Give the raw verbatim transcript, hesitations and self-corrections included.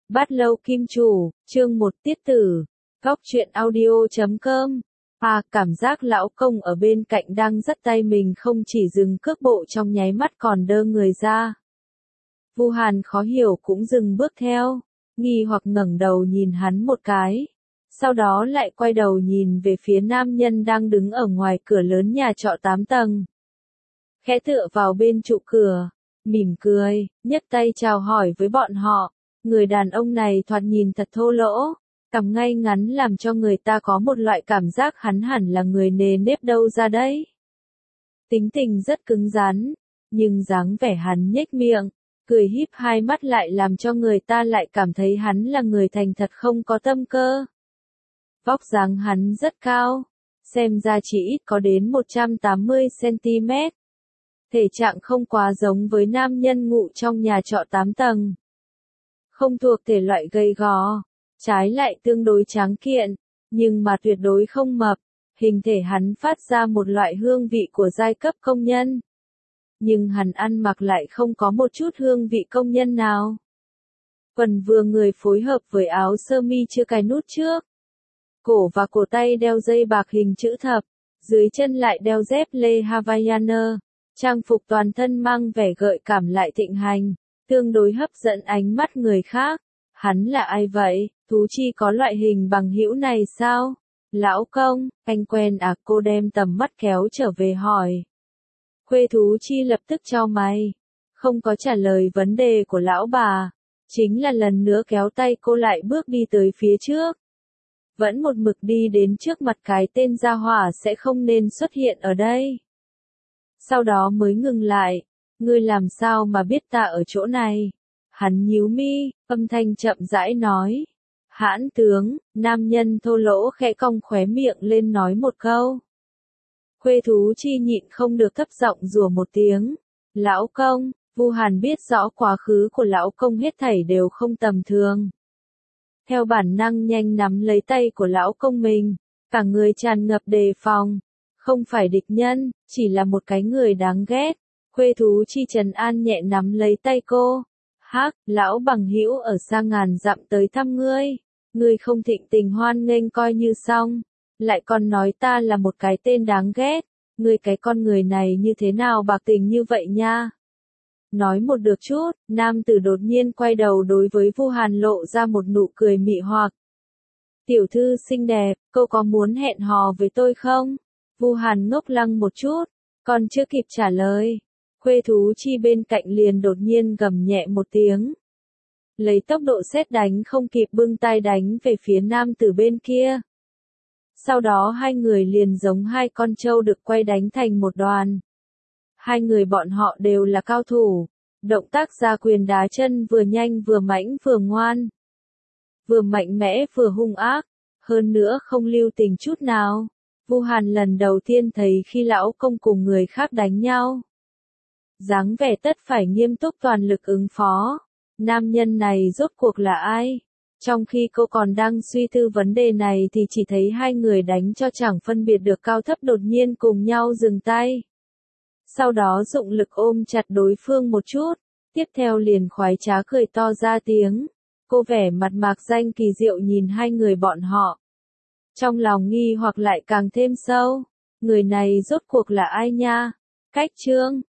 Bát Lâu Kim Chủ, chương một tiết tử, góc truyện audio chấm com. À, cảm giác lão công ở bên cạnh đang dắt tay mình không chỉ dừng cước bộ trong nháy mắt còn đơ người ra. Vu Hàn khó hiểu cũng dừng bước theo, nghi hoặc ngẩng đầu nhìn hắn một cái. Sau đó lại quay đầu nhìn về phía nam nhân đang đứng ở ngoài cửa lớn nhà trọ tám tầng. Khẽ tựa vào bên trụ cửa, mỉm cười, nhấc tay chào hỏi với bọn họ. Người đàn ông này thoạt nhìn thật thô lỗ, cằm ngay ngắn làm cho người ta có một loại cảm giác hắn hẳn là người nề nếp đâu ra đấy. Tính tình rất cứng rắn, nhưng dáng vẻ hắn nhếch miệng, cười híp hai mắt lại làm cho người ta lại cảm thấy hắn là người thành thật không có tâm cơ. Vóc dáng hắn rất cao, xem ra chỉ ít có đến một trăm tám mươi xăng ti mét. Thể trạng không quá giống với nam nhân ngụ trong nhà trọ tám tầng. Không thuộc thể loại gầy gò, trái lại tương đối tráng kiện, nhưng mà tuyệt đối không mập, hình thể hắn phát ra một loại hương vị của giai cấp công nhân. Nhưng hắn ăn mặc lại không có một chút hương vị công nhân nào. Quần vừa người phối hợp với áo sơ mi chưa cài nút trước. Cổ và cổ tay đeo dây bạc hình chữ thập, dưới chân lại đeo dép lê Havaianer, trang phục toàn thân mang vẻ gợi cảm lại thịnh hành. Tương đối hấp dẫn ánh mắt người khác. Hắn là ai vậy? Thú Chi có loại hình bằng hữu này sao? Lão công, anh quen à? Cô đem tầm mắt kéo trở về hỏi. Khuê Thú Chi lập tức chau mày, không có trả lời vấn đề của lão bà, chính là lần nữa kéo tay cô lại bước đi tới phía trước. Vẫn một mực đi đến trước mặt cái tên gia hỏa sẽ không nên xuất hiện ở đây. Sau đó mới ngừng lại. Ngươi làm sao mà biết ta ở chỗ này? Hắn nhíu mi, âm thanh chậm rãi nói. Hãn tướng, nam nhân thô lỗ khẽ cong khóe miệng lên nói một câu. Khuê Thú Chi nhịn không được thấp giọng rủa một tiếng. Lão công, Vu Hàn biết rõ quá khứ của lão công hết thảy đều không tầm thường. Theo bản năng nhanh nắm lấy tay của lão công mình, cả người tràn ngập đề phòng. Không phải địch nhân, chỉ là một cái người đáng ghét. Khuê Thú Chi trấn an nhẹ nắm lấy tay cô. Hắc, lão bằng hữu ở xa ngàn dặm tới thăm ngươi. Ngươi không thịnh tình hoan nghênh coi như xong. Lại còn nói ta là một cái tên đáng ghét. Ngươi cái con người này như thế nào bạc tình như vậy nha. Nói một được chút, nam tử đột nhiên quay đầu đối với Vu Hàn lộ ra một nụ cười mị hoặc. Tiểu thư xinh đẹp, cô có muốn hẹn hò với tôi không? Vu Hàn ngốc lăng một chút, còn chưa kịp trả lời. Khuê Thú Chi bên cạnh liền đột nhiên gầm nhẹ một tiếng. Lấy tốc độ sét đánh không kịp bưng tay đánh về phía nam tử bên kia. Sau đó hai người liền giống hai con trâu được quay đánh thành một đoàn. Hai người bọn họ đều là cao thủ. Động tác ra quyền đá chân vừa nhanh vừa mãnh vừa ngoan. Vừa mạnh mẽ vừa hung ác. Hơn nữa không lưu tình chút nào. Vu Hàn lần đầu tiên thấy khi lão công cùng người khác đánh nhau. Dáng vẻ tất phải nghiêm túc toàn lực ứng phó. Nam nhân này rốt cuộc là ai? Trong khi cô còn đang suy tư vấn đề này thì chỉ thấy hai người đánh cho chẳng phân biệt được cao thấp đột nhiên cùng nhau dừng tay. Sau đó dụng lực ôm chặt đối phương một chút, tiếp theo liền khoái trá cười to ra tiếng. Cô vẻ mặt mạc danh kỳ diệu nhìn hai người bọn họ. Trong lòng nghi hoặc lại càng thêm sâu. Người này rốt cuộc là ai nha? Cách chương,